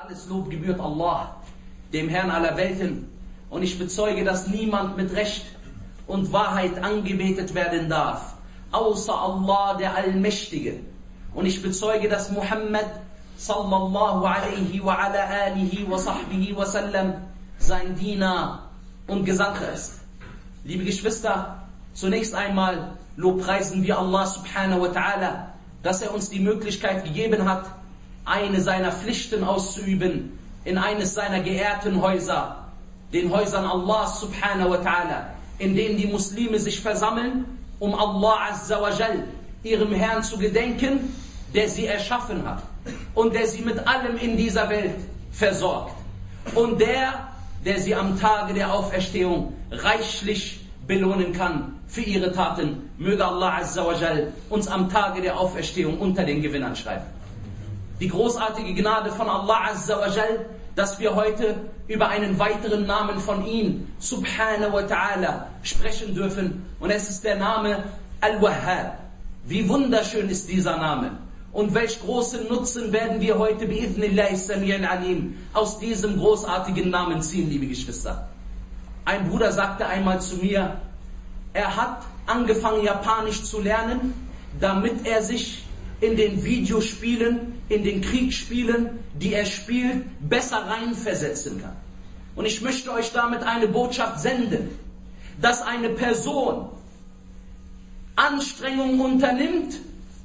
Alles Lob gebührt Allah, dem Herrn aller Welten, und ich bezeuge, dass niemand mit Recht und Wahrheit angebetet werden darf, außer Allah, der Allmächtige. Und ich bezeuge, dass Muhammad sallallahu alaihi wa ala alihi wa sahbihi wa sallam sein Diener und Gesandter ist. Liebe Geschwister, zunächst einmal lobpreisen wir Allah subhanahu wa ta'ala, dass er uns die Möglichkeit gegeben hat, eine seiner Pflichten auszuüben in eines seiner geehrten Häuser, den Häusern Allah subhanahu wa ta'ala, in denen die Muslime sich versammeln, um Allah azza wa jal, ihrem Herrn zu gedenken, der sie erschaffen hat und der sie mit allem in dieser Welt versorgt und der sie am Tage der Auferstehung reichlich belohnen kann für ihre Taten. Möge Allah azza wa jal uns am Tage der Auferstehung unter den Gewinnern schreiben. Die großartige Gnade von Allah azza wa jal, dass wir heute über einen weiteren Namen von ihm, subhanahu wa ta'ala, sprechen dürfen. Und es ist der Name Al-Wahhab. Wie wunderschön ist dieser Name. Und welch großen Nutzen werden wir heute bi'idhnillahi sami'an alim aus diesem großartigen Namen ziehen, liebe Geschwister. Ein Bruder sagte einmal zu mir, er hat angefangen Japanisch zu lernen, damit er sich in den Videospielen, in den Kriegsspielen, die er spielt, besser reinversetzen kann. Und ich möchte euch damit eine Botschaft senden, dass eine Person Anstrengungen unternimmt,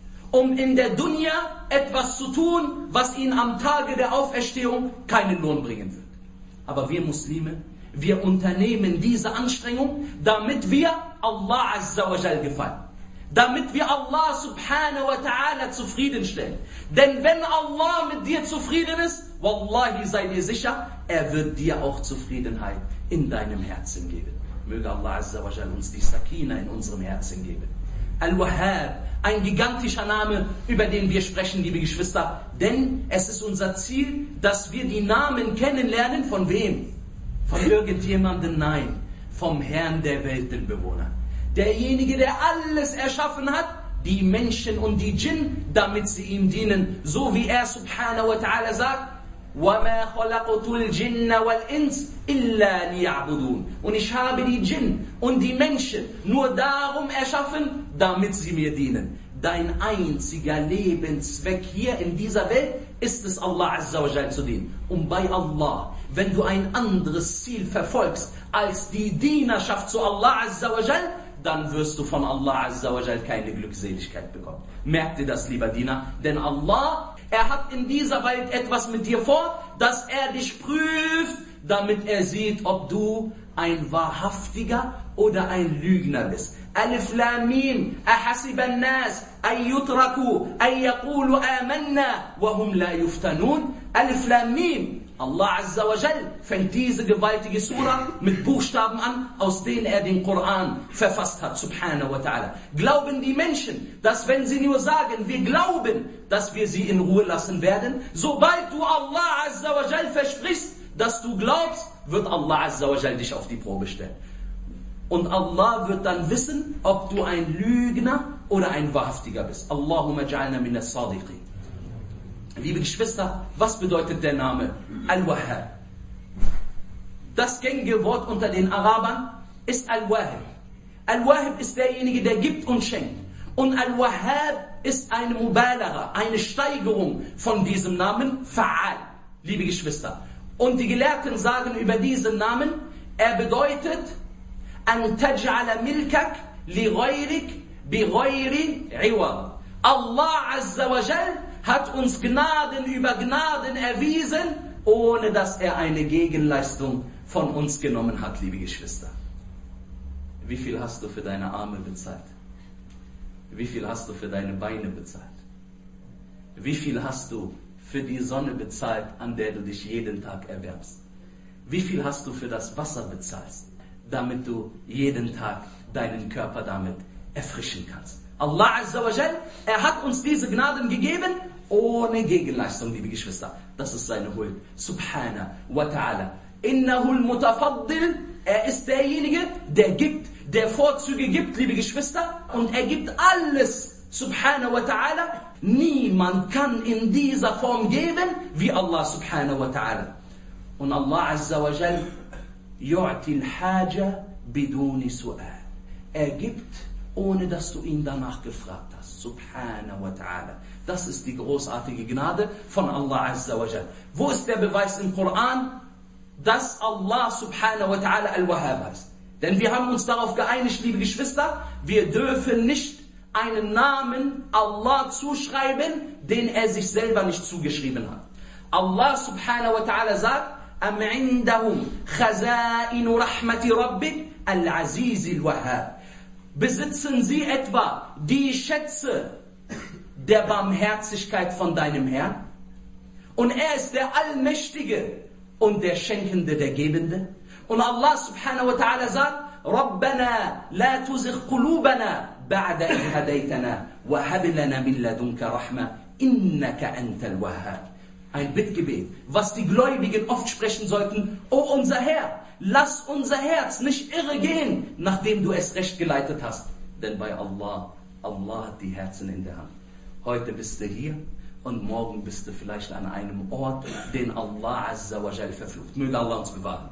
um in der Dunya etwas zu tun, was ihn am Tage der Auferstehung keinen Lohn bringen wird. Aber wir Muslime, wir unternehmen diese Anstrengung, damit wir Allah azza wa jal gefallen. Damit wir Allah subhanahu wa ta'ala zufriedenstellen. Denn wenn Allah mit dir zufrieden ist, wallahi sei dir sicher, er wird dir auch Zufriedenheit in deinem Herzen geben. Möge Allah azza wa jal uns die Sakina in unserem Herzen geben. Al-Wahhab, ein gigantischer Name, über den wir sprechen, liebe Geschwister. Denn es ist unser Ziel, dass wir die Namen kennenlernen. Von wem? Von irgendjemandem? Nein, vom Herrn der Weltenbewohner. Derjenige, der alles erschaffen hat, die Menschen und die Djinn, damit sie ihm dienen. So wie er subhanahu wa ta'ala sagt, وَمَا خَلَقْتُ الْجِنَّ وَالْإِنسِ إِلَّا لِيَعْبُدُونَ. Und ich habe die Djinn und die Menschen nur darum erschaffen, damit sie mir dienen. Dein einziger Lebenszweck hier in dieser Welt ist es, Allah azza wa jal zu dienen. Und bei Allah, wenn du ein anderes Ziel verfolgst als die Dienerschaft zu Allah azza wa jal, dann wirst du von Allah azza wa jal keine Glückseligkeit bekommen. Merk dir das, lieber Diener, denn Allah, er hat in dieser Welt etwas mit dir vor, dass er dich prüft, damit er sieht, ob du ein wahrhaftiger oder ein Lügner bist. Alif Lam Mim, ahasiba an-nas an yutraku an yaqulu amanna wa hum la yuftanun. Alif Lam Mim. Allah azza wa jal fängt diese gewaltige Surah mit Buchstaben an, aus denen er den Koran verfasst hat, subhanahu wa ta'ala. Glauben die Menschen, dass wenn sie nur sagen, wir glauben, dass wir sie in Ruhe lassen werden, sobald du Allah azza wa jal versprichst, dass du glaubst, wird Allah azza wa jal dich auf die Probe stellen. Und Allah wird dann wissen, ob du ein Lügner oder ein Wahrhaftiger bist. Allahumma ja'alna min as-sadiqin. Liebe Geschwister, was bedeutet der Name Al-Wahhab? Das gängige Wort unter den Arabern ist Al-Wahib. Al-Wahib ist derjenige, der gibt und schenkt. Und Al-Wahhab ist eine Mubalagha, eine Steigerung von diesem Namen, Fa'al. Liebe Geschwister. Und die Gelehrten sagen über diesen Namen, er bedeutet An taj'ala milkak li ghayrik bi ghayri iwad. Allah azza wa jal hat uns Gnaden über Gnaden erwiesen, ohne dass er eine Gegenleistung von uns genommen hat, liebe Geschwister. Wie viel hast du für deine Arme bezahlt? Wie viel hast du für deine Beine bezahlt? Wie viel hast du für die Sonne bezahlt, an der du dich jeden Tag erwärmst? Wie viel hast du für das Wasser bezahlt, damit du jeden Tag deinen Körper damit erfrischen kannst? Allah azza wa jal, er hat uns diese Gnaden gegeben, ohne Gegenleistung, liebe Geschwister. Das ist seine Huld. Subhana wa ta'ala. Innahul mutafaddil, er ist derjenige, der gibt, der Vorzüge gibt, liebe Geschwister. Und er gibt alles, subhana wa ta'ala, Niemand kann in dieser Form geben wie Allah subhanahu wa ta'ala. Und Allah azza wa jal yu'ti al-haja biduni su'al. Er gibt, ohne dass du ihn danach gefragt hast. Subhanahu wa ta'ala. Das ist die großartige Gnade von Allah azza wa jal. Wo ist der Beweis im Koran, dass Allah subhanahu wa ta'ala al-Wahhab heißt? Denn wir haben uns darauf geeinigt, liebe Geschwister, wir dürfen nicht einen Namen Allah zuschreiben, den er sich selber nicht zugeschrieben hat. Allah subhanahu wa ta'ala sagt, Am indahum khaza'inu rahmati rabbik al-aziz al-wahhab. Besitzen sie etwa die Schätze der Barmherzigkeit von deinem Herrn? Und er ist der Allmächtige und der Schenkende, der Gebende. Und Allah subhanahu wa ta'ala sagt, Rabbana la tuzigh qulubana ba'da idh hadaytana wa hab lana min ladunka rahma innaka antal wahhab. Ein Bittgebet, was die Gläubigen oft sprechen sollten. O unser Herr, lass unser Herz nicht irre gehen, nachdem du es recht geleitet hast. Denn bei Allah, Allah hat die Herzen in der Hand. Heute bist du hier und morgen bist du vielleicht an einem Ort, den Allah azza wa jal verflucht. Möge Allah uns bewahren.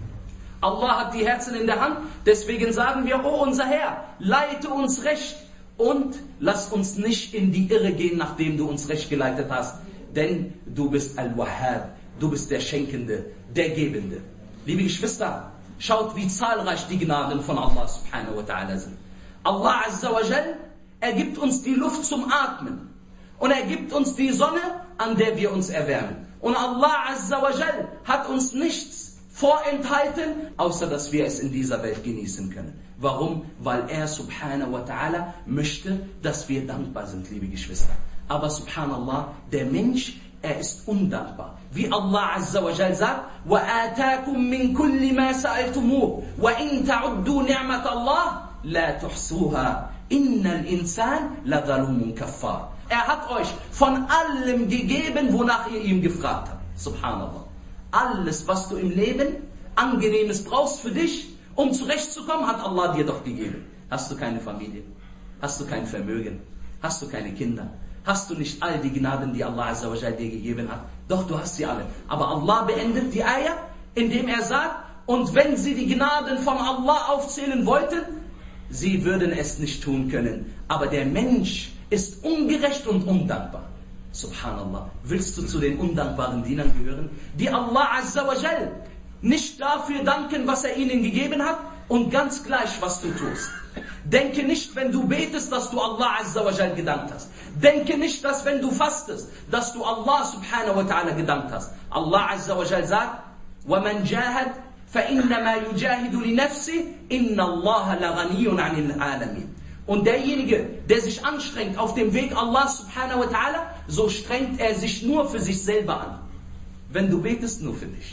Allah hat die Herzen in der Hand, deswegen sagen wir, O unser Herr, leite uns recht und lass uns nicht in die Irre gehen, nachdem du uns recht geleitet hast. Denn du bist Al-Wahhab, du bist der Schenkende, der Gebende. Liebe Geschwister, schaut, wie zahlreich die Gnaden von Allah subhanahu wa ta'ala sind. Allah azza wa jal, er gibt uns die Luft zum Atmen. Und er gibt uns die Sonne, an der wir uns erwärmen. Und Allah azza wa jal hat uns nichts vorenthalten, außer dass wir es in dieser Welt genießen können. Warum? Weil er subhanahu wa ta'ala möchte, dass wir dankbar sind, liebe Geschwister. Aber subhanallah, der Mensch, er ist undankbar. Wie Allah azza wa jal sagt, وَآتَاكُم مِّن كُلِّ مَا سَأَلْتُمُوهُ وَإِن تَعُدُّوا نِعْمَةَ اللَّهِ لَا تُحْصُوهَا إِنَّ الْإِنسَانَ لَظَلُومٌ كَفَّارٌ. Er hat euch von allem gegeben, wonach ihr ihm gefragt habt. Subhanallah. Alles, was du im Leben Angenehmes brauchst für dich, um zurechtzukommen, hat Allah dir doch gegeben. Hast du keine Familie? Hast du kein Vermögen? Hast du keine Kinder? Hast du nicht all die Gnaden, die Allah azza wa jal dir gegeben hat? Doch, du hast sie alle. Aber Allah beendet die Ayah, indem er sagt, und wenn sie die Gnaden von Allah aufzählen wollten, sie würden es nicht tun können. Aber der Mensch ist ungerecht und undankbar. Subhanallah. Willst du zu den undankbaren Dienern gehören, die Allah azza wa jal nicht dafür danken, was er ihnen gegeben hat, und ganz gleich, was du tust? Denke nicht, wenn du betest, dass du Allah azza wa jal gedankt hast. Denke nicht, dass wenn du fastest, dass du Allah subhanahu wa ta'ala gedankt hast. Allah azza wa jal sagt, وَمَنْ جَاهَدْ فَإِنَّمَا يُجَاهِدُ لِنَفْسِهِ إِنَّ اللَّهَ لَغَنِيٌّ عَنِ الْعَالَمِينَ. Und derjenige, der sich anstrengt auf dem Weg Allah subhanahu wa ta'ala, so strengt er sich nur für sich selber an. Wenn du betest, nur für dich.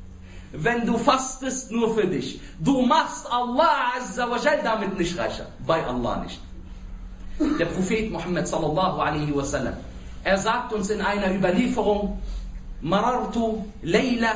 Wenn du fastest, nur für dich. Du machst Allah azza wa jal damit nicht reicher. Bei Allah nicht. Der Prophet Muhammad sallallahu alaihi wasallam, er sagt uns in einer Überlieferung, Marartu Layla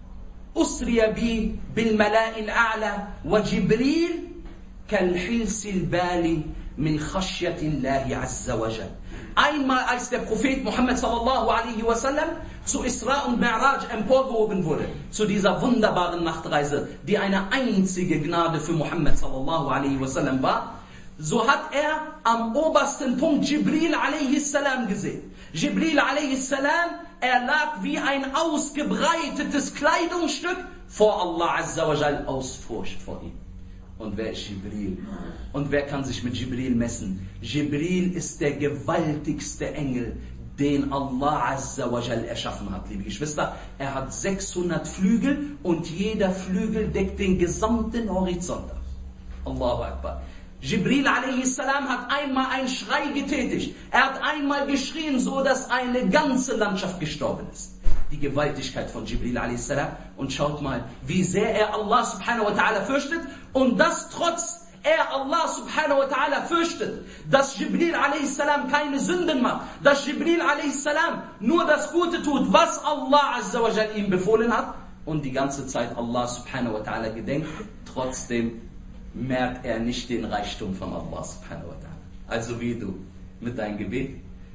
usriya bi bil mala'il a'la wa Jibril kal hilsil bali min khashyatillahi azza wa jal. Einmal als der Prophet Muhammad sallallahu alaihi wasallam zu Isra und Mi'raj emporgehoben wurde, zu dieser wunderbaren Nachtreise, die eine einzige Gnade für Muhammad sallallahu alaihi wasallam war, so hat er am obersten Punkt Jibril a.s. gesehen. Jibril a.s., er lag wie ein ausgebreitetes Kleidungsstück vor Allah azza wa jal aus Furcht vor ihm. Und wer ist Jibril? Und wer kann sich mit Jibril messen? Jibril ist der gewaltigste Engel, den Allah azza wa jal erschaffen hat, liebe Geschwister. Er hat 600 Flügel und jeder Flügel deckt den gesamten Horizont ab. Allahu Akbar. Jibril a.s. hat einmal einen Schrei getätigt. Er hat einmal geschrien, so dass eine ganze Landschaft gestorben ist. Die Gewaltigkeit von Jibril a.s. Und schaut mal, wie sehr er Allah subhanahu wa ta'ala fürchtet. Und das trotz er Allah subhanahu wa ta'ala fürchtet, dass Jibril a.s. keine Sünden macht. Dass Jibril a.s. nur das Gute tut, was Allah azza wa jal ihm befohlen hat. Und die ganze Zeit Allah subhanahu wa ta'ala gedenkt. Trotzdem merkt er nicht den Reichtum von Allah subhanahu wa ta'ala. Also wie du mit deinem Gebet,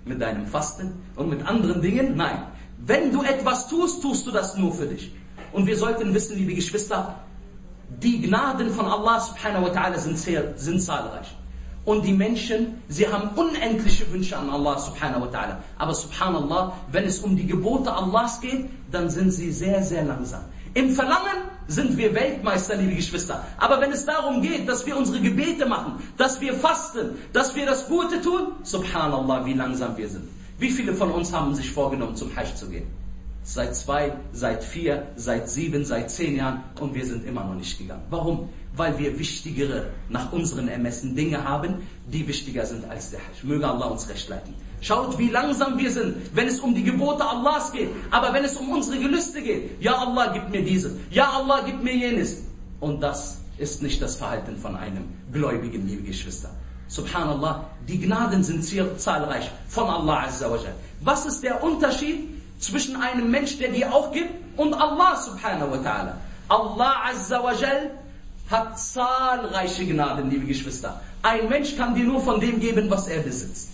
mit deinem Fasten und mit anderen Dingen. Nein, wenn du etwas tust, tust du das nur für dich. Und wir sollten wissen, liebe Geschwister, die Gnaden von Allah subhanahu wa ta'ala sind zahlreich. Und die Menschen, sie haben unendliche Wünsche an Allah subhanahu wa ta'ala. Aber subhanallah, wenn es um die Gebote Allahs geht, dann sind sie sehr, sehr langsam. Im Verlangen sind wir Weltmeister, liebe Geschwister. Aber wenn es darum geht, dass wir unsere Gebete machen, dass wir fasten, dass wir das Gute tun, subhanallah, wie langsam wir sind. Wie viele von uns haben sich vorgenommen, zum Hajj zu gehen? Seit 2, seit 4, seit 7, seit 10 Jahren und wir sind immer noch nicht gegangen. Warum? Weil wir wichtigere, nach unseren Ermessen, Dinge haben, die wichtiger sind als der Hajj. Möge Allah uns recht leiten. Schaut, wie langsam wir sind, wenn es um die Gebote Allahs geht. Aber wenn es um unsere Gelüste geht, ja Allah, gib mir dieses, ja Allah, gib mir jenes. Und das ist nicht das Verhalten von einem Gläubigen, liebe Geschwister. Subhanallah, die Gnaden sind zahlreich von Allah Azza wa Jal. Was ist der Unterschied zwischen einem Mensch, der dir auch gibt, und Allah subhanahu wa ta'ala? Allah Azza wa Jal hat zahlreiche Gnaden, liebe Geschwister. Ein Mensch kann dir nur von dem geben, was er besitzt.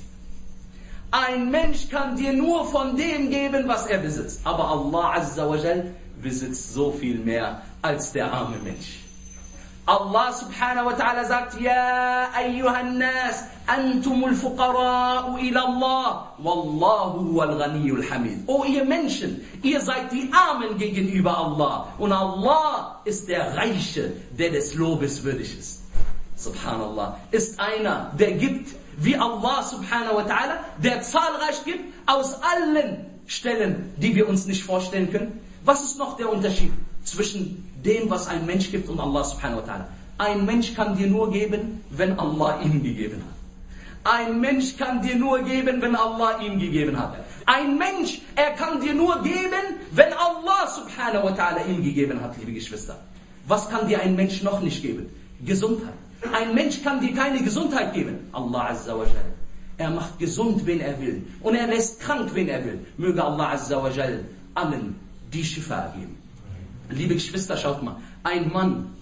Ein Mensch kann dir nur von dem geben, was er besitzt. Aber Allah Azza wa Jal besitzt so viel mehr als der arme Mensch. Allah subhanahu wa ta'ala sagt, Ja ayyuhan nas, antumul fuqara'u ila Allah, wallahu huwal ghaniyyul hamid. O ihr Menschen, ihr seid die Armen gegenüber Allah. Und Allah ist der Reiche, der des Lobes würdig ist. Subhanallah. Ist einer, der gibt, wie Allah subhanahu wa ta'ala, der zahlreich gibt, aus allen Stellen, die wir uns nicht vorstellen können. Was ist noch der Unterschied zwischen dem, was ein Mensch gibt, und Allah subhanahu wa ta'ala? Ein Mensch kann dir nur geben, wenn Allah ihm gegeben hat. Ein Mensch kann dir nur geben, wenn Allah ihm gegeben hat. Ein Mensch, er kann dir nur geben, wenn Allah subhanahu wa ta'ala ihm gegeben hat, liebe Geschwister. Was kann dir ein Mensch noch nicht geben? Gesundheit. Ein Mensch kann dir keine Gesundheit geben. Allah Azza wa Jal. Er macht gesund, wen er will. Und er lässt krank, wen er will. Möge Allah Azza wa Jal allen die Shifa geben. Liebe Geschwister, schaut mal. Ein Mann,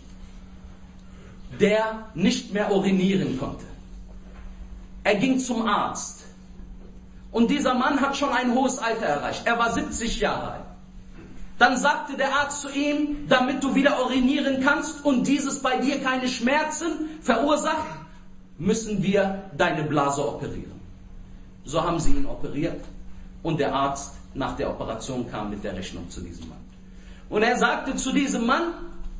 der nicht mehr urinieren konnte. Er ging zum Arzt. Und dieser Mann hat schon ein hohes Alter erreicht. Er war 70 Jahre alt. Dann sagte der Arzt zu ihm, damit du wieder urinieren kannst und dieses bei dir keine Schmerzen verursacht, müssen wir deine Blase operieren. So haben sie ihn operiert und der Arzt nach der Operation kam mit der Rechnung zu diesem Mann. Und er sagte zu diesem Mann,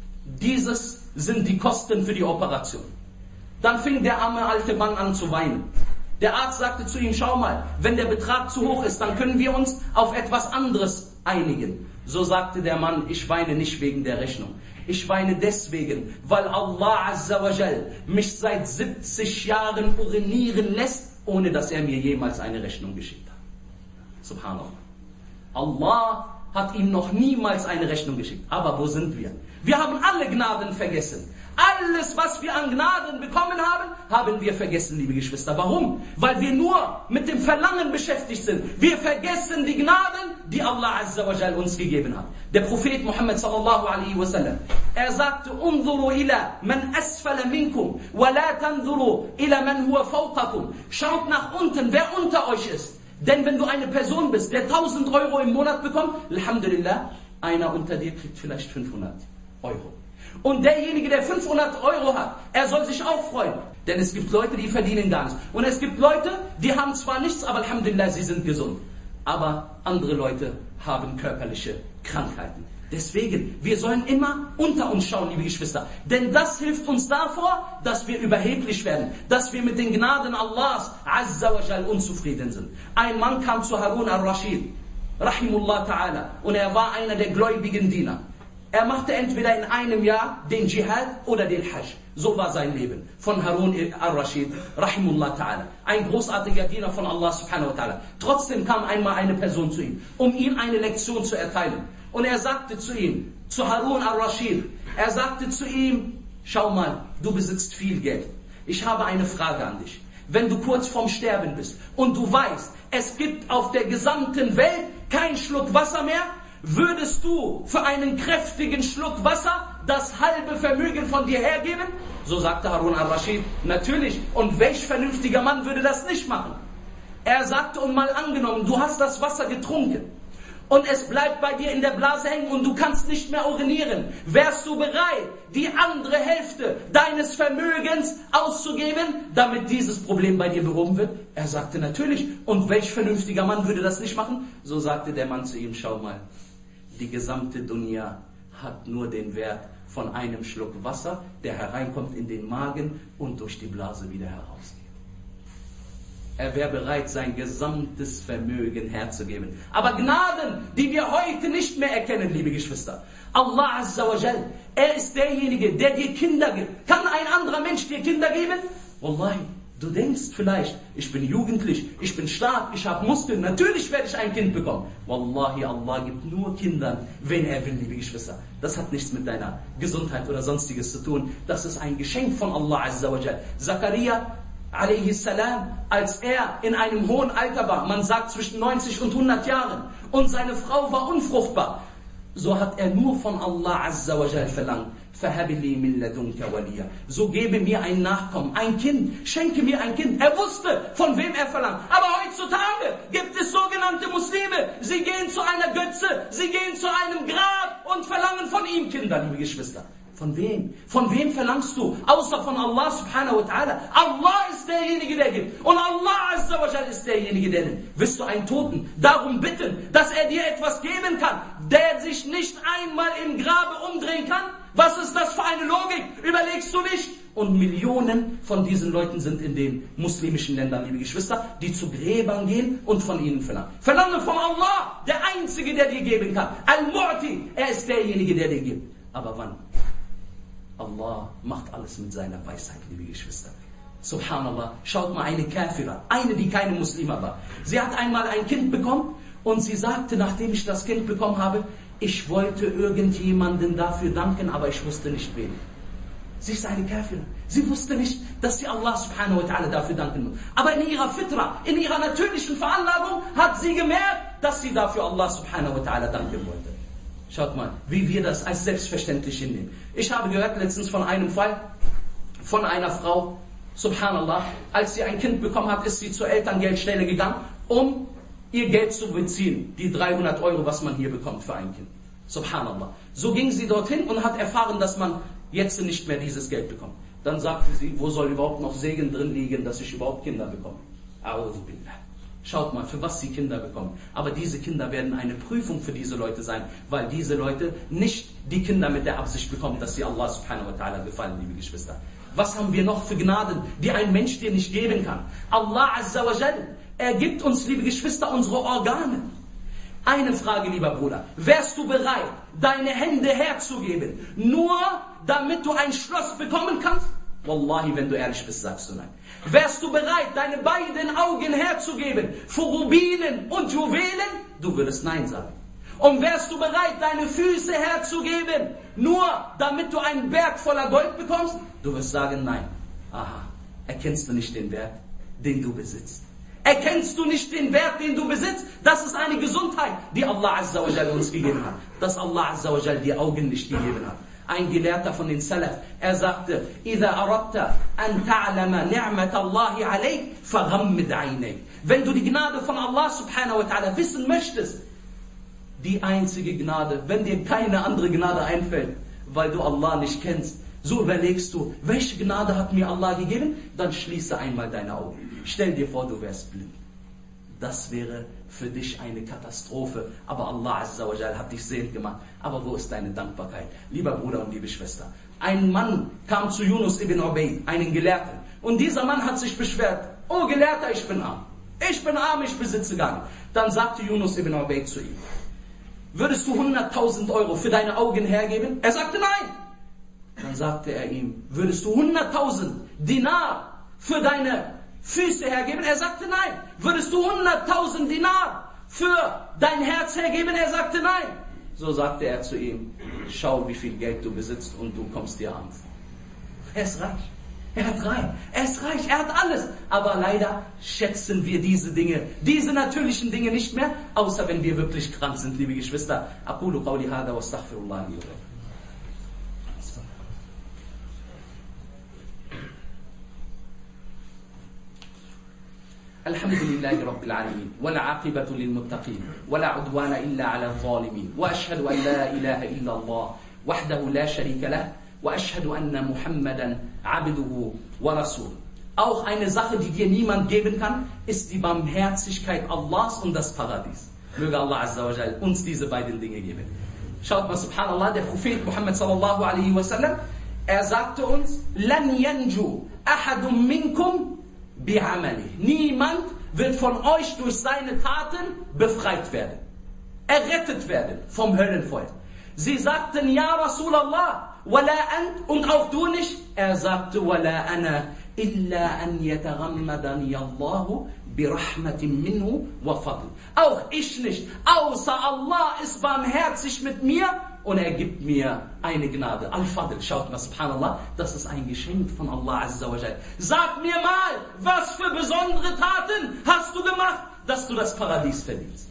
dieses sind die Kosten für die Operation. Dann fing der arme alte Mann an zu weinen. Der Arzt sagte zu ihm, schau mal, wenn der Betrag zu hoch ist, dann können wir uns auf etwas anderes einigen. So sagte der Mann, ich weine nicht wegen der Rechnung. Ich weine deswegen, weil Allah Azza wa Jal mich seit 70 Jahren urinieren lässt, ohne dass er mir jemals eine Rechnung geschickt hat. Subhanallah. Allah hat ihm noch niemals eine Rechnung geschickt. Aber wo sind wir? Wir haben alle Gnaden vergessen. Alles, was wir an Gnaden bekommen haben, haben wir vergessen, liebe Geschwister. Warum? Weil wir nur mit dem Verlangen beschäftigt sind. Wir vergessen die Gnaden, die Allah Azza wa Jal uns gegeben hat. Der Prophet Muhammad sallallahu alaihi wasallam, er sagte, Unzuru ila man asfala minkum, wa la tanzuru ila man huwa fawqakum. Schaut nach unten, wer unter euch ist. Denn wenn du eine Person bist, der 1000 Euro im Monat bekommt, Alhamdulillah, einer unter dir kriegt vielleicht 500 Euro. Und derjenige, der 500 Euro hat, er soll sich auch freuen. Denn es gibt Leute, die verdienen gar nichts. Und es gibt Leute, die haben zwar nichts, aber Alhamdulillah, sie sind gesund. Aber andere Leute haben körperliche Krankheiten. Deswegen, wir sollen immer unter uns schauen, liebe Geschwister. Denn das hilft uns davor, dass wir überheblich werden. Dass wir mit den Gnaden Allahs, Azza wa Jal, unzufrieden sind. Ein Mann kam zu Harun al-Rashid, Rahimullah ta'ala. Und er war einer der gläubigen Diener. Er machte entweder in einem Jahr den Dschihad oder den Hajj. So war sein Leben. Von Harun al-Rashid, Rahimullah ta'ala. Ein großartiger Diener von Allah subhanahu wa ta'ala. Trotzdem kam einmal eine Person zu ihm, um ihm eine Lektion zu erteilen. Und er sagte zu ihm, zu Harun al-Rashid, er sagte zu ihm, schau mal, du besitzt viel Geld. Ich habe eine Frage an dich. Wenn du kurz vorm Sterben bist und du weißt, es gibt auf der gesamten Welt keinen Schluck Wasser mehr, würdest du für einen kräftigen Schluck Wasser das halbe Vermögen von dir hergeben? So sagte Harun al-Rashid, natürlich. Und welch vernünftiger Mann würde das nicht machen? Er sagte, und mal angenommen, du hast das Wasser getrunken und es bleibt bei dir in der Blase hängen und du kannst nicht mehr urinieren. Wärst du bereit, die andere Hälfte deines Vermögens auszugeben, damit dieses Problem bei dir behoben wird? Er sagte, natürlich. Und welch vernünftiger Mann würde das nicht machen? So sagte der Mann zu ihm, schau mal, die gesamte Dunya hat nur den Wert von einem Schluck Wasser, der hereinkommt in den Magen und durch die Blase wieder herausgeht. Er wäre bereit, sein gesamtes Vermögen herzugeben. Aber Gnaden, die wir heute nicht mehr erkennen, liebe Geschwister. Allah Azza wa Jal, er ist derjenige, der dir Kinder gibt. Kann ein anderer Mensch dir Kinder geben? Wallahi, du denkst vielleicht, ich bin jugendlich, ich bin stark, ich habe Muskeln, natürlich werde ich ein Kind bekommen. Wallahi, Allah gibt nur Kindern, wen er will, liebe Geschwister. Das hat nichts mit deiner Gesundheit oder sonstiges zu tun. Das ist ein Geschenk von Allah Azza wa Jal. Zakaria alayhi salam, als er in einem hohen Alter war, man sagt zwischen 90 und 100 Jahren, und seine Frau war unfruchtbar, so hat er nur von Allah Azza wa Jal verlangt, فَهَبِلِي مِنْ لَدُنْكَ وَلِيًّا, so gebe mir ein Nachkommen, ein Kind, schenke mir ein Kind. Er wusste, von wem er verlangt. Aber heutzutage gibt es sogenannte Muslime, sie gehen zu einer Götze, sie gehen zu einem Grab und verlangen von ihm Kinder, liebe Geschwister. Von wem? Von wem verlangst du? Außer von Allah subhanahu wa ta'ala. Allah ist derjenige, der gibt. Und Allah Azza wa Jal ist derjenige, der nimmt. Willst du einen Toten darum bitten, dass er dir etwas geben kann, der sich nicht einmal im Grabe umdrehen kann? Was ist das für eine Logik? Überlegst du nicht? Und Millionen von diesen Leuten sind in den muslimischen Ländern, liebe Geschwister, die zu Gräbern gehen und von ihnen verlangen. Verlange von Allah, der Einzige, der dir geben kann. Al-Mu'ti, er ist derjenige, der dir gibt. Aber wann? Allah macht alles mit seiner Weisheit, liebe Geschwister. Subhanallah, schaut mal eine Kafira, eine, die keine Muslima war. Sie hat einmal ein Kind bekommen und sie sagte, nachdem ich das Kind bekommen habe, ich wollte irgendjemanden dafür danken, aber ich wusste nicht wen. Sie ist eine Kafira. Sie wusste nicht, dass sie Allah subhanahu wa ta'ala dafür danken muss. Aber in ihrer Fitra, in ihrer natürlichen Veranlagung hat sie gemerkt, dass sie dafür Allah subhanahu wa ta'ala danken wollte. Schaut mal, wie wir das als selbstverständlich hinnehmen. Ich habe gehört letztens von einem Fall, von einer Frau, subhanallah, als sie ein Kind bekommen hat, ist sie zur Elterngeldstelle gegangen, um ihr Geld zu beziehen. Die 300 Euro, was man hier bekommt für ein Kind. Subhanallah. So ging sie dorthin und hat erfahren, dass man jetzt nicht mehr dieses Geld bekommt. Dann sagte sie, wo soll überhaupt noch Segen drin liegen, dass ich überhaupt Kinder bekomme? A'udhu billah. Schaut mal, für was sie Kinder bekommen. Aber diese Kinder werden eine Prüfung für diese Leute sein, weil diese Leute nicht die Kinder mit der Absicht bekommen, dass sie Allah subhanahu wa ta'ala gefallen, liebe Geschwister. Was haben wir noch für Gnaden, die ein Mensch dir nicht geben kann? Allah Azza wa Jal, er gibt uns, liebe Geschwister, unsere Organe. Eine Frage, lieber Bruder. Wärst du bereit, deine Hände herzugeben, nur damit du ein Schloss bekommen kannst? Wallahi, wenn du ehrlich bist, sagst du nein. Wärst du bereit, deine beiden Augen herzugeben für Rubinen und Juwelen? Du würdest nein sagen. Und wärst du bereit, deine Füße herzugeben, nur damit du einen Berg voller Gold bekommst? Du wirst sagen nein. Aha, erkennst du nicht den Wert, den du besitzt? Erkennst du nicht den Wert, den du besitzt? Das ist eine Gesundheit, die Allah Azza wa Jal uns gegeben hat. Dass Allah Azza wa Jal die Augen nicht gegeben hat. Ein Gelehrter von den Salaf, er sagte, إِذَا أَرَدْتَ أَنْ تَعْلَمَ نِعْمَةَ اللَّهِ عَلَيْكَ فَغَمِّدْ عَيْنَيْكَ. Wenn du die Gnade von Allah subhanahu wa ta'ala wissen möchtest, die einzige Gnade, wenn dir keine andere Gnade einfällt, weil du Allah nicht kennst, so überlegst du, welche Gnade hat mir Allah gegeben? Dann schließe einmal deine Augen. Stell dir vor, du wärst blind. Das wäre für dich eine Katastrophe. Aber Allah Azza wa Jal hat dich sehend gemacht. Aber wo ist deine Dankbarkeit? Lieber Bruder und liebe Schwester. Ein Mann kam zu Yunus ibn Ubayd, einen Gelehrten. Und dieser Mann hat sich beschwert. Oh Gelehrter, ich bin arm. Ich bin arm, ich besitze gar nicht. Dann sagte Yunus ibn Ubayd zu ihm, würdest du 100.000 Euro für deine Augen hergeben? Er sagte nein. Dann sagte er ihm, würdest du 100.000 Dinar für deine Füße hergeben? Er sagte nein. Würdest du 100.000 Dinar für dein Herz hergeben? Er sagte nein. So sagte er zu ihm, schau, wie viel Geld du besitzt und du kommst dir an. Er ist reich. Er hat reich. Er ist reich. Er hat alles. Aber leider schätzen wir diese Dinge, diese natürlichen Dinge nicht mehr, außer wenn wir wirklich krank sind, liebe Geschwister. Aqulu qawli hada wa astaghfirullah li wa lakum. Alhamdulillahi Rabbil Alameen. Wala aqibatu lil muttaqin. Wala udwana illa ala zalimin. Wa ashhadu an la ilaha illa Allah. Wahdahu la sharika lah. Wa ashhadu anna Muhammadan abduhu wa rasul. Auch eine Sache, die dir niemand geben kann, ist die Barmherzigkeit Allahs und das Paradies. Möge Allah Azza wa Jal uns diese beiden Dinge geben. Schaut mal, subhanallah, der Prophet Muhammad sallallahu alaihi wasallam, er sagte uns, لَنْ يَنْجُوا أَحَدٌ مِّنْكُمْ بِعَمَلِهِ. Niemand wird von euch durch seine Taten befreit werden, errettet werden vom Höllenfeuer. Sie sagten, ja Rasulallah, wala ant, und auch du nicht? Er sagte, wala ana, illa an yataghammadani Allahu birahmatin minhu wa fadl. Auch ich nicht, außer Allah ist barmherzig mit mir und er gibt mir eine Gnade. Al-Fadl, schaut mal, subhanallah, das ist ein Geschenk von Allah Azza wa Jal. Sag mir mal, was für besondere Taten hast du gemacht, dass du das Paradies verdienst?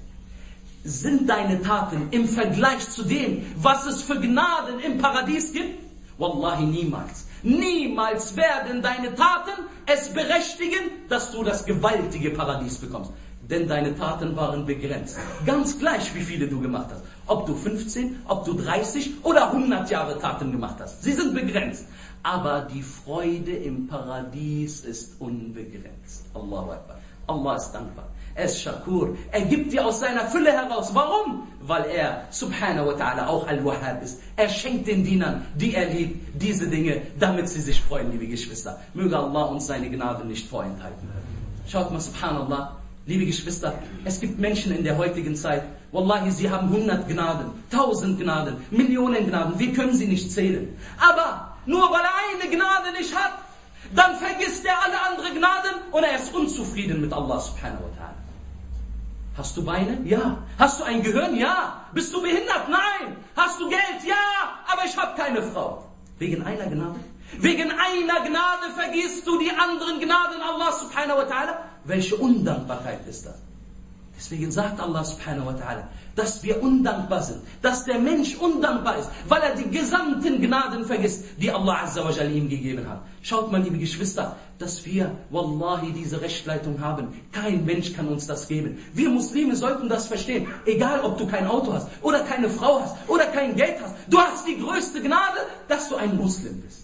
Sind deine Taten im Vergleich zu dem, was es für Gnaden im Paradies gibt? Wallahi, niemals. Niemals werden deine Taten es berechtigen, dass du das gewaltige Paradies bekommst. Denn deine Taten waren begrenzt. Ganz gleich, wie viele du gemacht hast. Ob du 15, ob du 30 oder 100 Jahre Taten gemacht hast. Sie sind begrenzt. Aber die Freude im Paradies ist unbegrenzt. Allahu Akbar. Allah ist dankbar. Er ist Shakur. Er gibt dir aus seiner Fülle heraus. Warum? Weil er, subhanahu wa ta'ala, auch Al-Wahhab ist. Er schenkt den Dienern, die er liebt, diese Dinge, damit sie sich freuen, liebe Geschwister. Möge Allah uns seine Gnade nicht vorenthalten. Schaut mal, subhanallah, liebe Geschwister, es gibt Menschen in der heutigen Zeit, wallahi, sie haben 100 Gnaden, 1000 Gnaden, Millionen Gnaden, wir können sie nicht zählen. Aber nur weil er eine Gnade nicht hat, dann vergisst er alle anderen Gnaden und er ist unzufrieden mit Allah subhanahu wa ta'ala. Hast du Beine? Ja. Hast du ein Gehirn? Ja. Bist du behindert? Nein. Hast du Geld? Ja. Aber ich habe keine Frau. Wegen einer Gnade? Wegen einer Gnade vergisst du die anderen Gnaden Allah subhanahu wa ta'ala? Welche Undankbarkeit ist das? Deswegen sagt Allah subhanahu wa ta'ala, dass wir undankbar sind, dass der Mensch undankbar ist, weil er die gesamten Gnaden vergisst, die Allah Azza wa Jalla ihm gegeben hat. Schaut mal, liebe Geschwister, dass wir, wallahi, diese Rechtsleitung haben. Kein Mensch kann uns das geben. Wir Muslime sollten das verstehen. Egal, ob du kein Auto hast, oder keine Frau hast, oder kein Geld hast. Du hast die größte Gnade, dass du ein Muslim bist.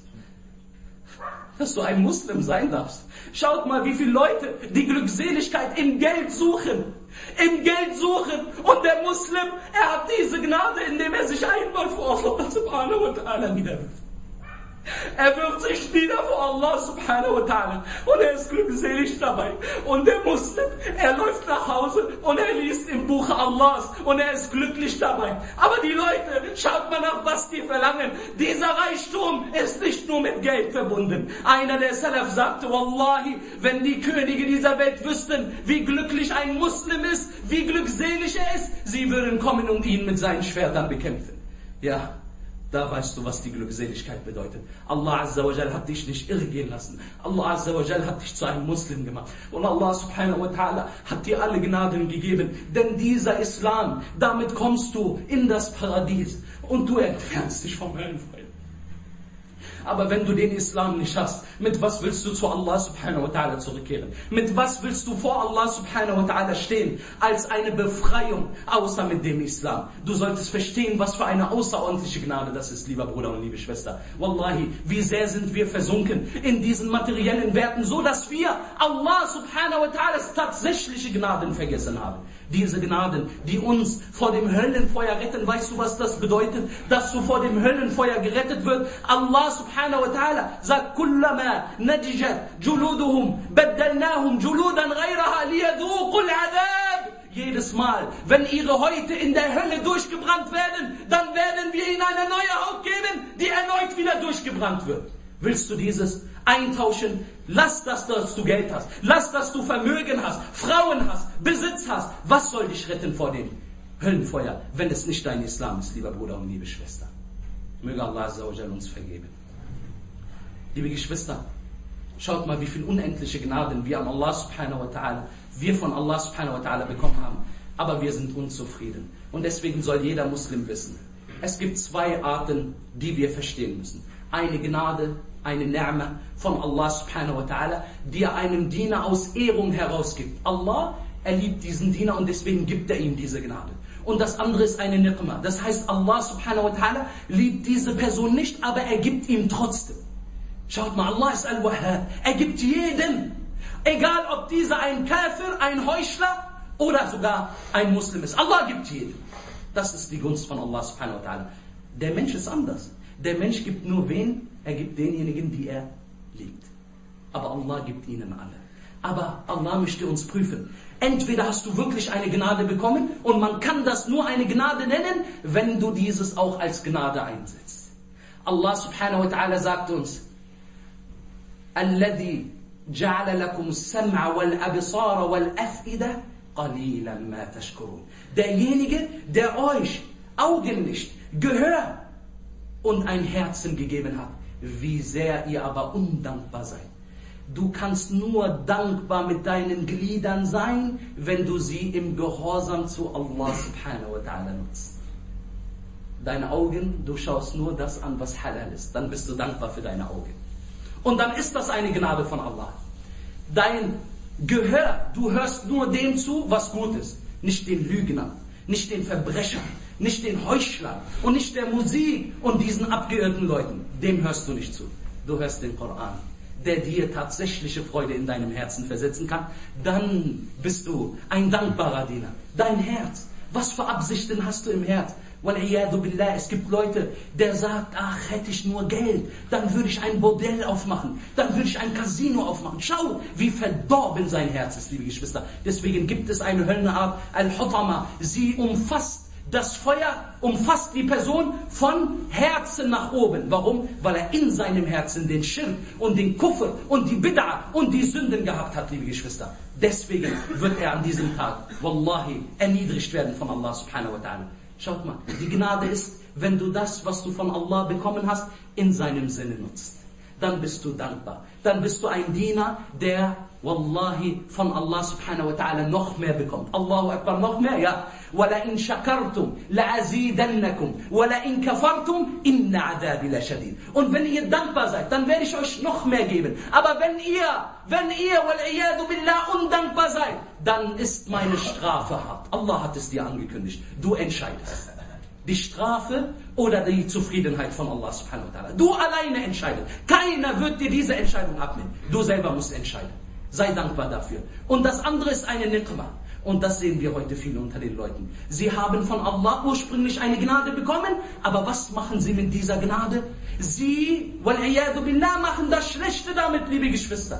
Dass du ein Muslim sein darfst. Schaut mal, wie viele Leute die Glückseligkeit im Geld suchen. Im Geld suchen. Und der Muslim, er hat diese Gnade, indem er sich einmal vor Allah subhanahu wa ta'ala niederwirft. Er wirft sich nieder vor Allah subhanahu wa ta'ala und er ist glückselig dabei. Und der Muslim, er läuft nach Hause und er liest im Buch Allahs und er ist glücklich dabei. Aber die Leute, schaut mal nach, was die verlangen. Dieser Reichtum ist nicht nur mit Geld verbunden. Einer der Salaf sagte, Wallahi, wenn die Könige dieser Welt wüssten, wie glücklich ein Muslim ist, wie glückselig er ist, sie würden kommen und ihn mit seinen Schwertern bekämpfen. Ja. Da weißt du, was die Glückseligkeit bedeutet. Allah Azza wa Jal hat dich nicht irrgehen lassen. Allah Azza wa Jal hat dich zu einem Muslim gemacht. Und Allah subhanahu wa ta'ala hat dir alle Gnaden gegeben. Denn dieser Islam, damit kommst du in das Paradies. Und du entfernst dich vom Höllenfeuer. Aber wenn du den Islam nicht hast, mit was willst du zu Allah subhanahu wa ta'ala zurückkehren? Mit was willst du vor Allah subhanahu wa ta'ala stehen? Als eine Befreiung, außer mit dem Islam. Du solltest verstehen, was für eine außerordentliche Gnade das ist, lieber Bruder und liebe Schwester. Wallahi, wie sehr sind wir versunken in diesen materiellen Werten, so dass wir Allah subhanahu wa ta'alas tatsächliche Gnaden vergessen haben. Diese Gnaden, die uns vor dem Höllenfeuer retten. Weißt du, was das bedeutet? Dass du vor dem Höllenfeuer gerettet wird. Allah subhanahu wa ta'ala sagt, Kullama nadijat juluduhum, baddalnahum juludan ghayraha liyadhuqul adab. Jedes Mal, wenn ihre Häute in der Hölle durchgebrannt werden, dann werden wir ihnen eine neue Haut geben, die erneut wieder durchgebrannt wird. Willst du dieses eintauschen? Lass das, dass du Geld hast. Lass, dass du Vermögen hast, Frauen hast, Besitz hast. Was soll dich retten vor dem Höllenfeuer, wenn es nicht dein Islam ist, lieber Bruder und liebe Schwester? Möge Allah Azza wa Jal uns vergeben. Liebe Geschwister, schaut mal, wie viel unendliche Gnaden wir an Allah subhanahu wa ta'ala, wir von Allah subhanahu wa ta'ala bekommen haben. Aber wir sind unzufrieden. Und deswegen soll jeder Muslim wissen, es gibt zwei Arten, die wir verstehen müssen. Eine Gnade eine Ni'ma von Allah subhanahu wa ta'ala, die er einem Diener aus Ehrung herausgibt. Allah, er liebt diesen Diener und deswegen gibt er ihm diese Gnade. Und das andere ist eine Niqma. Das heißt, Allah subhanahu wa ta'ala liebt diese Person nicht, aber er gibt ihm trotzdem. Schaut mal, Allah ist Al-Wahhab. Er gibt jedem. Egal ob dieser ein Kafir, ein Heuchler oder sogar ein Muslim ist. Allah gibt jedem. Das ist die Gunst von Allah subhanahu wa ta'ala. Der Mensch ist anders. Der Mensch gibt nur wen? Er gibt denjenigen, die er liebt. Aber Allah gibt ihnen alle. Aber Allah möchte uns prüfen. Entweder hast du wirklich eine Gnade bekommen und man kann das nur eine Gnade nennen, wenn du dieses auch als Gnade einsetzt. Allah subhanahu wa ta'ala sagt uns, الذي جعل لكم السمع والأبصار والأفئدة قليلا ما تشكرون. Derjenige, der euch Augenlicht, Gehör und ein Herzen gegeben hat, wie sehr ihr aber undankbar seid. Du kannst nur dankbar mit deinen Gliedern sein, wenn du sie im Gehorsam zu Allah subhanahu wa ta'ala nutzt. Deine Augen, du schaust nur das an, was halal ist. Dann bist du dankbar für deine Augen. Und dann ist das eine Gnade von Allah. Dein Gehör, du hörst nur dem zu, was gut ist. Nicht den Lügnern, nicht den Verbrechern, nicht den Heuchlern und nicht der Musik und diesen abgeirrten Leuten. Dem hörst du nicht zu. Du hörst den Koran, der dir tatsächliche Freude in deinem Herzen versetzen kann. Dann bist du ein dankbarer Diener. Dein Herz, was für Absichten hast du im Herz? Wal'iyadu billah, es gibt Leute, der sagt, ach, hätte ich nur Geld, dann würde ich ein Bordell aufmachen, dann würde ich ein Casino aufmachen. Schau, wie verdorben sein Herz ist, liebe Geschwister. Deswegen gibt es eine Höllenart, Al-Hutama. Sie umfasst, das Feuer umfasst die Person von Herzen nach oben. Warum? Weil er in seinem Herzen den Schirk und den Kufr und die Bid'a und die Sünden gehabt hat, liebe Geschwister. Deswegen wird er an diesem Tag, wallahi, erniedrigt werden von Allah subhanahu wa ta'ala. Schaut mal, die Gnade ist, wenn du das, was du von Allah bekommen hast, in seinem Sinne nutzt. Dann bist du dankbar. Dann bist du ein Diener, der, wallahi, von Allah subhanahu wa ta'ala noch mehr bekommt. Allahu Akbar, noch mehr, ja. وَلَئِنْ شَكَرْتُمْ لَأَزِيدَنَّكُمْ وَلَئِنْ كَفَرْتُمْ إِنَّ عَذَابِ لَشَدِيدٌ. Und wenn ihr dankbar seid, dann werde ich euch noch mehr geben. Aber wenn ihr, وَالْعِيَادُ بِاللَّهِ, undankbar seid, dann ist meine Strafe hart. Allah hat es dir angekündigt. Du entscheidest. Die Strafe oder die Zufriedenheit von Allah subhanahu wa ta'ala. Du alleine entscheidest. Keiner wird dir diese Entscheidung abnehmen. Du selber musst entscheiden. Sei dankbar dafür. Und das andere ist eine Niqma. Und das sehen wir heute viele unter den Leuten. Sie haben von Allah ursprünglich eine Gnade bekommen, aber was machen sie mit dieser Gnade? Sie, wal'iyadu billah, machen das Schlechte damit, liebe Geschwister.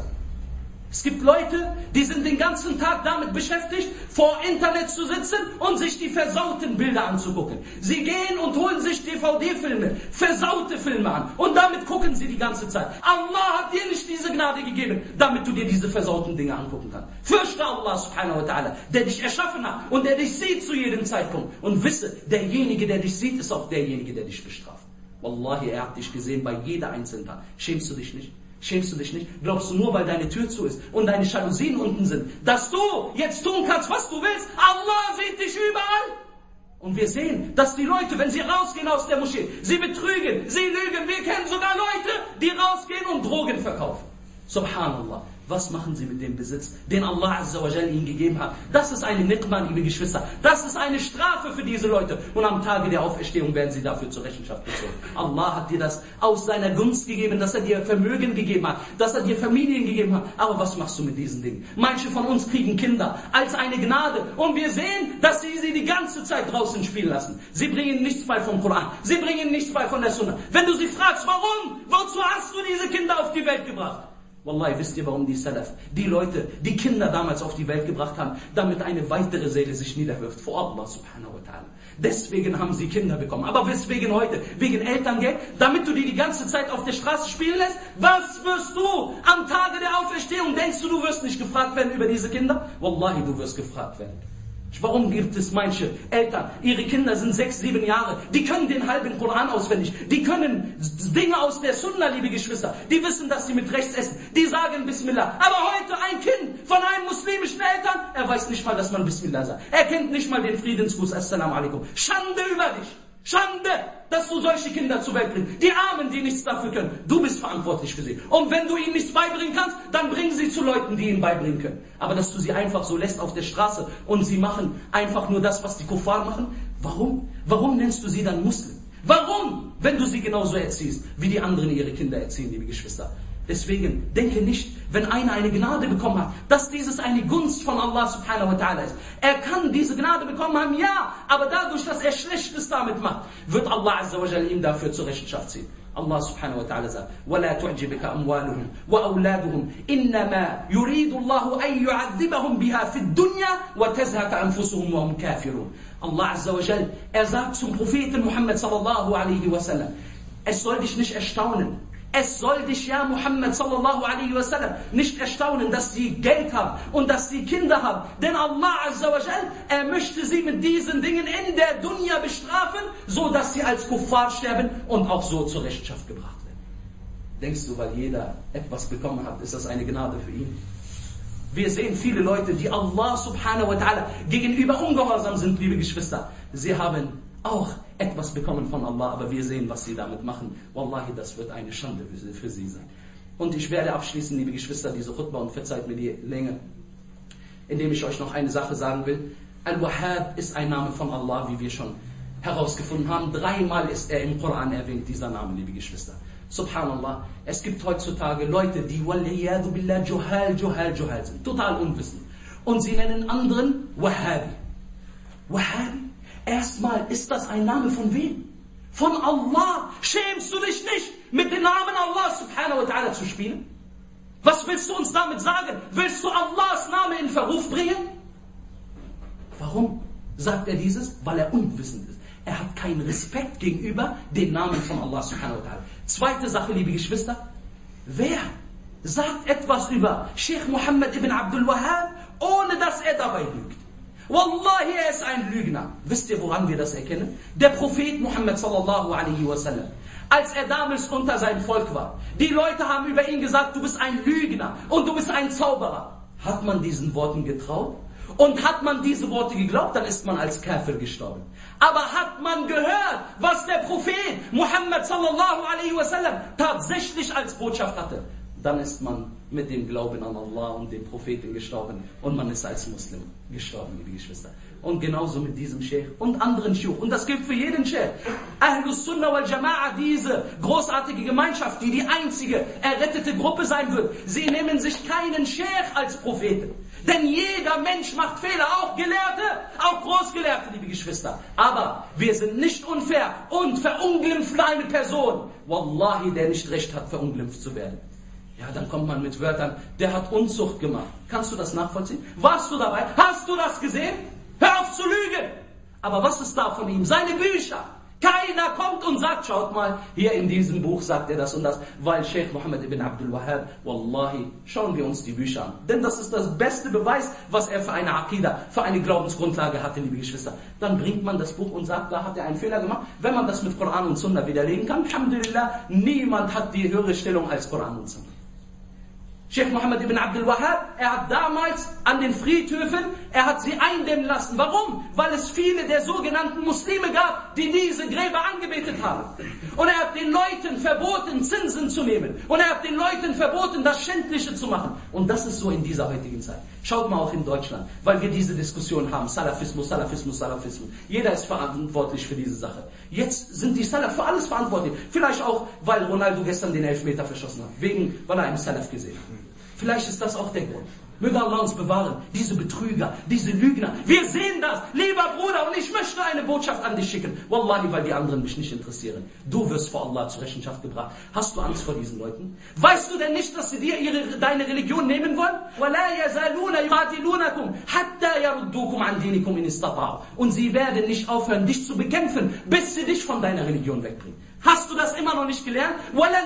Es gibt Leute, die sind den ganzen Tag damit beschäftigt, vor Internet zu sitzen und sich die versauten Bilder anzugucken. Sie gehen und holen sich DVD-Filme, versaute Filme an und damit gucken sie die ganze Zeit. Allah hat dir nicht diese Gnade gegeben, damit du dir diese versauten Dinge angucken kannst. Fürchte Allah subhanahu wa ta'ala, der dich erschaffen hat und der dich sieht zu jedem Zeitpunkt. Und wisse, derjenige, der dich sieht, ist auch derjenige, der dich bestraft. Wallahi, er hat dich gesehen bei jeder einzelnen Tat. Schämst du dich nicht? Schämst du dich nicht? Glaubst du nur, weil deine Tür zu ist und deine Jalousien unten sind, dass du jetzt tun kannst, was du willst? Allah sieht dich überall. Und wir sehen, dass die Leute, wenn sie rausgehen aus der Moschee, sie betrügen, sie lügen. Wir kennen sogar Leute, die rausgehen und Drogen verkaufen. Subhanallah. Was machen sie mit dem Besitz, den Allah Azza wa Jal ihnen gegeben hat? Das ist eine Niqma, liebe Geschwister. Das ist eine Strafe für diese Leute. Und am Tage der Auferstehung werden sie dafür zur Rechenschaft gezogen. Allah hat dir das aus seiner Gunst gegeben, dass er dir Vermögen gegeben hat, dass er dir Familien gegeben hat. Aber was machst du mit diesen Dingen? Manche von uns kriegen Kinder als eine Gnade. Und wir sehen, dass sie die ganze Zeit draußen spielen lassen. Sie bringen nichts bei vom Koran. Sie bringen nichts bei von der Sunna. Wenn du sie fragst, warum? Wozu hast du diese Kinder auf die Welt gebracht? Wallahi, wisst ihr, warum die Salaf, die Leute, die Kinder damals auf die Welt gebracht haben, damit eine weitere Seele sich niederwirft vor Allah subhanahu wa ta'ala. Deswegen haben sie Kinder bekommen. Aber weswegen heute? Wegen Elterngeld? Damit du die ganze Zeit auf der Straße spielen lässt? Was wirst du am Tage der Auferstehung? Denkst du, du wirst nicht gefragt werden über diese Kinder? Wallahi, du wirst gefragt werden. Warum gibt es manche Eltern, ihre Kinder sind 6, 7 Jahre, die können den halben Koran auswendig, die können Dinge aus der Sunna, liebe Geschwister, die wissen, dass sie mit rechts essen, die sagen Bismillah. Aber heute ein Kind von einem muslimischen Eltern, er weiß nicht mal, dass man Bismillah sagt. Er kennt nicht mal den Friedensgruß, Assalamu alaikum. Schande über dich. Schande, dass du solche Kinder zur Welt bringst. Die Armen, die nichts dafür können. Du bist verantwortlich für sie. Und wenn du ihnen nichts beibringen kannst, dann bring sie zu Leuten, die ihnen beibringen können. Aber dass du sie einfach so lässt auf der Straße und sie machen einfach nur das, was die Kuffar machen. Warum? Warum nennst du sie dann Muslim? Warum? Wenn du sie genauso erziehst, wie die anderen ihre Kinder erziehen, liebe Geschwister. Deswegen denke nicht, wenn einer eine Gnade bekommen hat, dass dieses eine Gunst von Allah subhanahu wa ta'ala ist. Er kann diese Gnade bekommen haben, ja, aber dadurch, dass er Schlechtes damit macht, wird Allah azza wa jalla ihm dafür zur Rechenschaft ziehen. Allah subhanahu wa ta'ala sagt, وَلَا تُعْجِبِكَ أَمْوَالُهُمْ وَأَوْلَادُهُمْ إِنَّمَا يُرِيدُ اللَّهُ أَن يُعَذِّبَهُمْ بِهَا فِي الدُّنْيَا وَتَزْهَقَ أَنفُسُهُمْ وَهُمْ كَافِرُونَ. Allah azza wa jalla, er sagt zum Propheten Muhammad sallallahu alaihi wasallam, es soll dich nicht erstaunen. Es soll dich, ja Muhammad sallallahu alaihi wasallam, nicht erstaunen, dass sie Geld haben und dass sie Kinder haben. Denn Allah azza wa jal, er möchte sie mit diesen Dingen in der Dunya bestrafen, so dass sie als Kuffar sterben und auch so zur Rechenschaft gebracht werden. Denkst du, weil jeder etwas bekommen hat, ist das eine Gnade für ihn? Wir sehen viele Leute, die Allah subhanahu wa ta'ala gegenüber ungehorsam sind, liebe Geschwister. Sie haben auch etwas bekommen von Allah, aber wir sehen, was sie damit machen. Wallahi, das wird eine Schande für sie sein. Und ich werde abschließen, liebe Geschwister, diese Khutbah, und verzeiht mir die Länge, indem ich euch noch eine Sache sagen will. Al-Wahhab ist ein Name von Allah, wie wir schon herausgefunden haben. 3-mal ist er im Koran erwähnt, dieser Name, liebe Geschwister. Subhanallah, es gibt heutzutage Leute, die walliyadu billah Juhal sind, total unwissend. Und sie nennen anderen Wahhabi. Wahhabi? Erstmal, ist das ein Name von wem? Von Allah. Schämst du dich nicht, mit dem Namen Allah subhanahu wa ta'ala zu spielen? Was willst du uns damit sagen? Willst du Allahs Name in Verruf bringen? Warum sagt er dieses? Weil er unwissend ist. Er hat keinen Respekt gegenüber dem Namen von Allah subhanahu wa ta'ala. Zweite Sache, liebe Geschwister. Wer sagt etwas über Sheikh Muhammad ibn Abdul Wahhab, ohne dass er dabei lügt? Wallahi, er ist ein Lügner. Wisst ihr, woran wir das erkennen? Der Prophet Muhammad sallallahu alaihi wasallam, als er damals unter seinem Volk war, die Leute haben über ihn gesagt, du bist ein Lügner und du bist ein Zauberer. Hat man diesen Worten getraut? Und hat man diese Worte geglaubt, dann ist man als Kafir gestorben. Aber hat man gehört, was der Prophet Muhammad sallallahu alaihi wasallam tatsächlich als Botschaft hatte, dann ist man mit dem Glauben an Allah und den Propheten gestorben und man ist als Muslim gestorben, liebe Geschwister. Und genauso mit diesem Sheikh und anderen Sheikh. Und das gilt für jeden Sheikh. Ahlus Sunnah wal Jama'a, diese großartige Gemeinschaft, die die einzige errettete Gruppe sein wird. Sie nehmen sich keinen Sheikh als Propheten. Denn jeder Mensch macht Fehler, auch Gelehrte, auch Großgelehrte, liebe Geschwister. Aber wir sind nicht unfair und verunglimpfen eine Person. Wallahi, der nicht recht hat, verunglimpft zu werden. Ja, dann kommt man mit Wörtern, der hat Unzucht gemacht. Kannst du das nachvollziehen? Warst du dabei? Hast du das gesehen? Hör auf zu lügen! Aber was ist da von ihm? Seine Bücher! Keiner kommt und sagt, schaut mal, hier in diesem Buch sagt er das und das, weil Sheikh Muhammad ibn Abdul Wahhab, wallahi, schauen wir uns die Bücher an. Denn das ist das beste Beweis, was er für eine Aqida, für eine Glaubensgrundlage hatte, liebe Geschwister. Dann bringt man das Buch und sagt, da hat er einen Fehler gemacht. Wenn man das mit Koran und Sunna widerlegen kann, alhamdulillah, niemand hat die höhere Stellung als Koran und Sunna. Sheikh Muhammad ibn Abdul Wahhab, er hat damals an den Friedhöfen, er hat sie eindämmen lassen. Warum? Weil es viele der sogenannten Muslime gab, die diese Gräber angebetet haben. Und er hat den Leuten verboten, Zinsen zu nehmen. Und er hat den Leuten verboten, das Schändliche zu machen. Und das ist so in dieser heutigen Zeit. Schaut mal auch in Deutschland, weil wir diese Diskussion haben. Salafismus, Salafismus, Salafismus. Jeder ist verantwortlich für diese Sache. Jetzt sind die Salaf für alles verantwortlich. Vielleicht auch, weil Ronaldo gestern den Elfmeter verschossen hat. Weil er einen Salaf gesehen hat. Vielleicht ist das auch der Grund. Möge Allah uns bewahren, diese Betrüger, diese Lügner. Wir sehen das, lieber Bruder, und ich möchte eine Botschaft an dich schicken. Wallahi, weil die anderen mich nicht interessieren. Du wirst vor Allah zur Rechenschaft gebracht. Hast du Angst vor diesen Leuten? Weißt du denn nicht, dass sie dir deine Religion nehmen wollen? Und sie werden nicht aufhören, dich zu bekämpfen, bis sie dich von deiner Religion wegbringen. Hast du das immer noch nicht gelernt?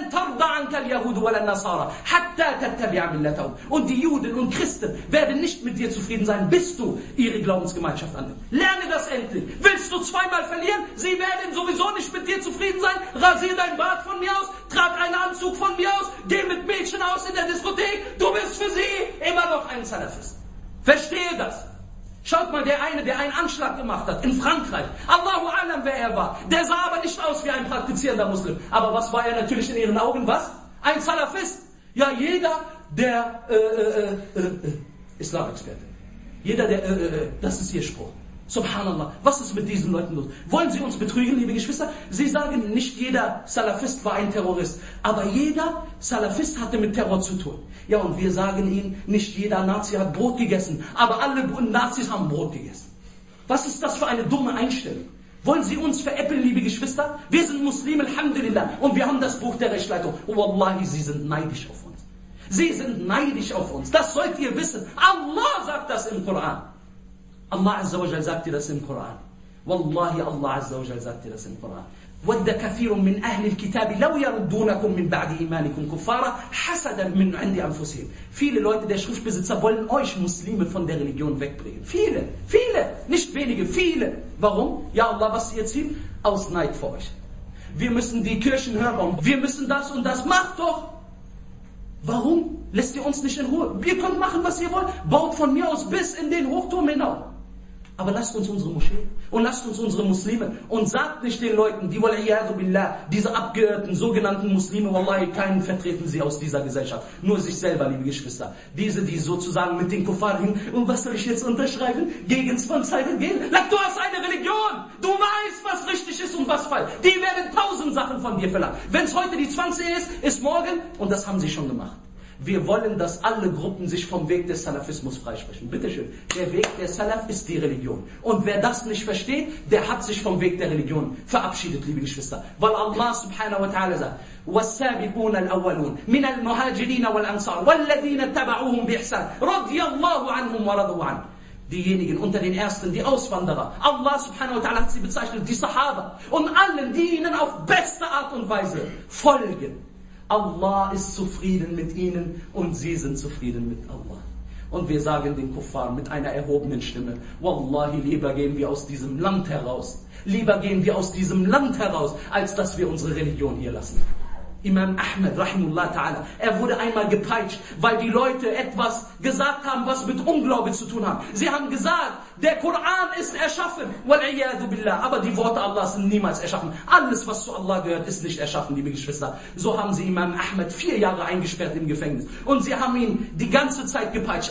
Und die Juden und Christen werden nicht mit dir zufrieden sein, bis du ihre Glaubensgemeinschaft annimmst. Lerne das endlich. Willst du zweimal verlieren? Sie werden sowieso nicht mit dir zufrieden sein. Rasier dein Bart von mir aus, trag einen Anzug von mir aus, geh mit Mädchen aus in der Diskothek. Du bist für sie immer noch ein Salafist. Verstehe das. Schaut mal, der eine, der einen Anschlag gemacht hat in Frankreich. Allahu Alam, wer er war. Der sah aber nicht aus wie ein praktizierender Muslim. Aber was war er natürlich in ihren Augen? Was? Ein Salafist. Ja, jeder, der Islamexperte. Jeder, der das ist ihr Spruch. Subhanallah, was ist mit diesen Leuten los? Wollen sie uns betrügen, liebe Geschwister? Sie sagen, nicht jeder Salafist war ein Terrorist, aber jeder Salafist hatte mit Terror zu tun. Ja, und wir sagen ihnen, nicht jeder Nazi hat Brot gegessen, aber alle Nazis haben Brot gegessen. Was ist das für eine dumme Einstellung? Wollen Sie uns veräppeln, liebe Geschwister? Wir sind Muslime, Alhamdulillah, und wir haben das Buch der Rechtsleitung. Oh, Wallahi, Sie sind neidisch auf uns. Sie sind neidisch auf uns. Das sollt ihr wissen. Allah sagt das im Koran. Allah Azza wa Jal sagt dir das im Koran. Wallahi, Allah Azza wa Jal sagt dir das im Koran. وَدَّ كَثِيرٌ مِّنْ أَهْلِ الْكِتَابِ لَوْ يَرُدُّونَكُمْ مِّنْ بَعْدِ إِيمَانِكُمْ كُفَّارًا حَسَدًا مِّنْ عِنْدِ أَنفُسِهِمْ. Viele Leute der Schriftbesitzer wollen euch Muslime von der Religion wegbringen. Viele, nicht wenige, viele. Warum? Ja Allah, was ihr zieht? Aus Neid vor euch. Wir müssen die Kirchen hören, wir müssen das und das. Macht doch! Warum lässt ihr uns nicht in Ruhe? Ihr könnt machen, was ihr wollt. Baut von mir aus bis in den Hochturm hinauf. Aber lasst uns unsere Moscheen und lasst uns unsere Muslime und sagt nicht den Leuten, die wal-iyadu billah, diese abgeirrten, sogenannten Muslime, wallahi, keinen vertreten sie aus dieser Gesellschaft. Nur sich selber, liebe Geschwister. Diese, die sozusagen mit den Kuffar hin, und was soll ich jetzt unterschreiben? Gegen Zwangsheirat gehen? Du hast eine Religion! Du weißt, was richtig ist und was falsch. Die werden 1000 Sachen von dir verlangen. Wenn es heute die 20 ist morgen, und das haben sie schon gemacht. Wir wollen, dass alle Gruppen sich vom Weg des Salafismus freisprechen. Bitteschön. Der Weg der Salaf ist die Religion. Und wer das nicht versteht, der hat sich vom Weg der Religion verabschiedet, liebe Geschwister. Weil Allah subhanahu wa ta'ala sagt, وَالسَّابِقُونَ الْأَوَّلُونَ مِنَ الْمُهَاجِرِينَ وَالْأَنصَارِ وَالَّذِينَ اتَّبَعُوهُمْ بِإِحْسَانٍ رَضِيَ اللَّهُ عَنْهُمْ وَرَضُوا عَنْهُ. Diejenigen unter den Ersten, die Auswanderer. Allah subhanahu wa ta'ala hat sie bezeichnet, die Sahaba. Und allen, die ihnen auf beste Art und Weise folgen. Allah ist zufrieden mit ihnen und sie sind zufrieden mit Allah. Und wir sagen den Kuffar mit einer erhobenen Stimme, Wallahi, lieber gehen wir aus diesem Land heraus. Lieber gehen wir aus diesem Land heraus, als dass wir unsere Religion hier lassen. Imam Ahmed, rahimullah ta'ala, er wurde einmal gepeitscht, weil die Leute etwas gesagt haben, was mit Unglaube zu tun hat. Sie haben gesagt, der Koran ist erschaffen, wal-iyadu billah, aber die Worte Allahs sind niemals erschaffen. Alles, was zu Allah gehört, ist nicht erschaffen, liebe Geschwister. So haben sie Imam Ahmed 4 Jahre eingesperrt im Gefängnis. Und sie haben ihn die ganze Zeit gepeitscht,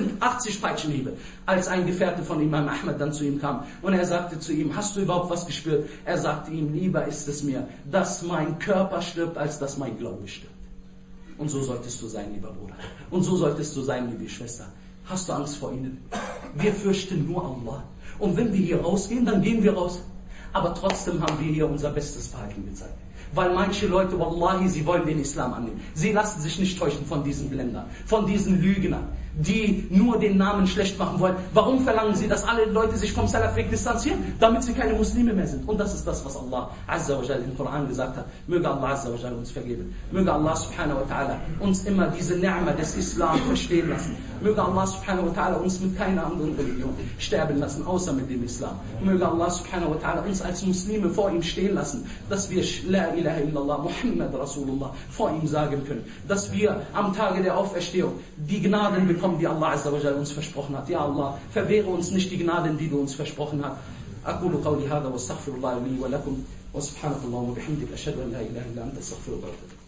80 Peitschenhiebe. Als ein Gefährte von Imam Ahmed dann zu ihm kam und er sagte zu ihm, hast du überhaupt was gespürt? Er sagte ihm, lieber ist es mir, dass mein Körper stirbt, als dass mein Glaube stirbt. Und so solltest du sein, lieber Bruder. Und so solltest du sein, liebe Schwester. Hast du Angst vor ihnen? Wir fürchten nur Allah. Und wenn wir hier rausgehen, dann gehen wir raus. Aber trotzdem haben wir hier unser bestes Verhalten gezeigt. Weil manche Leute, wallahi, sie wollen den Islam annehmen. Sie lassen sich nicht täuschen von diesen Blendern, von diesen Lügnern, die nur den Namen schlecht machen wollen. Warum verlangen sie, dass alle Leute sich vom Salafweg distanzieren? Damit sie keine Muslime mehr sind. Und das ist das, was Allah Azza wa Jal im Koran gesagt hat. Möge Allah Azza wa Jal uns vergeben. Möge Allah subhanahu wa ta'ala uns immer diese Ni'ma des Islam verstehen lassen. Möge Allah subhanahu wa ta'ala uns mit keiner anderen Religion sterben lassen, außer mit dem Islam. Möge Allah subhanahu wa ta'ala uns als Muslime vor ihm stehen lassen, dass wir La ilaha illallah Muhammad Rasulullah vor ihm sagen können. Dass wir am Tage der Auferstehung die Gnaden bekommen, die Allah Azza wa Jal uns versprochen hat. Ja Allah, verwehre uns nicht die Gnaden, die du uns versprochen hast. أقول قولي هذا واستغفر الله لي ولكم وسبحانك اللهم وبحمدك أشهد أن لا إله إلا أنت أستغفرك وأتوب إليك.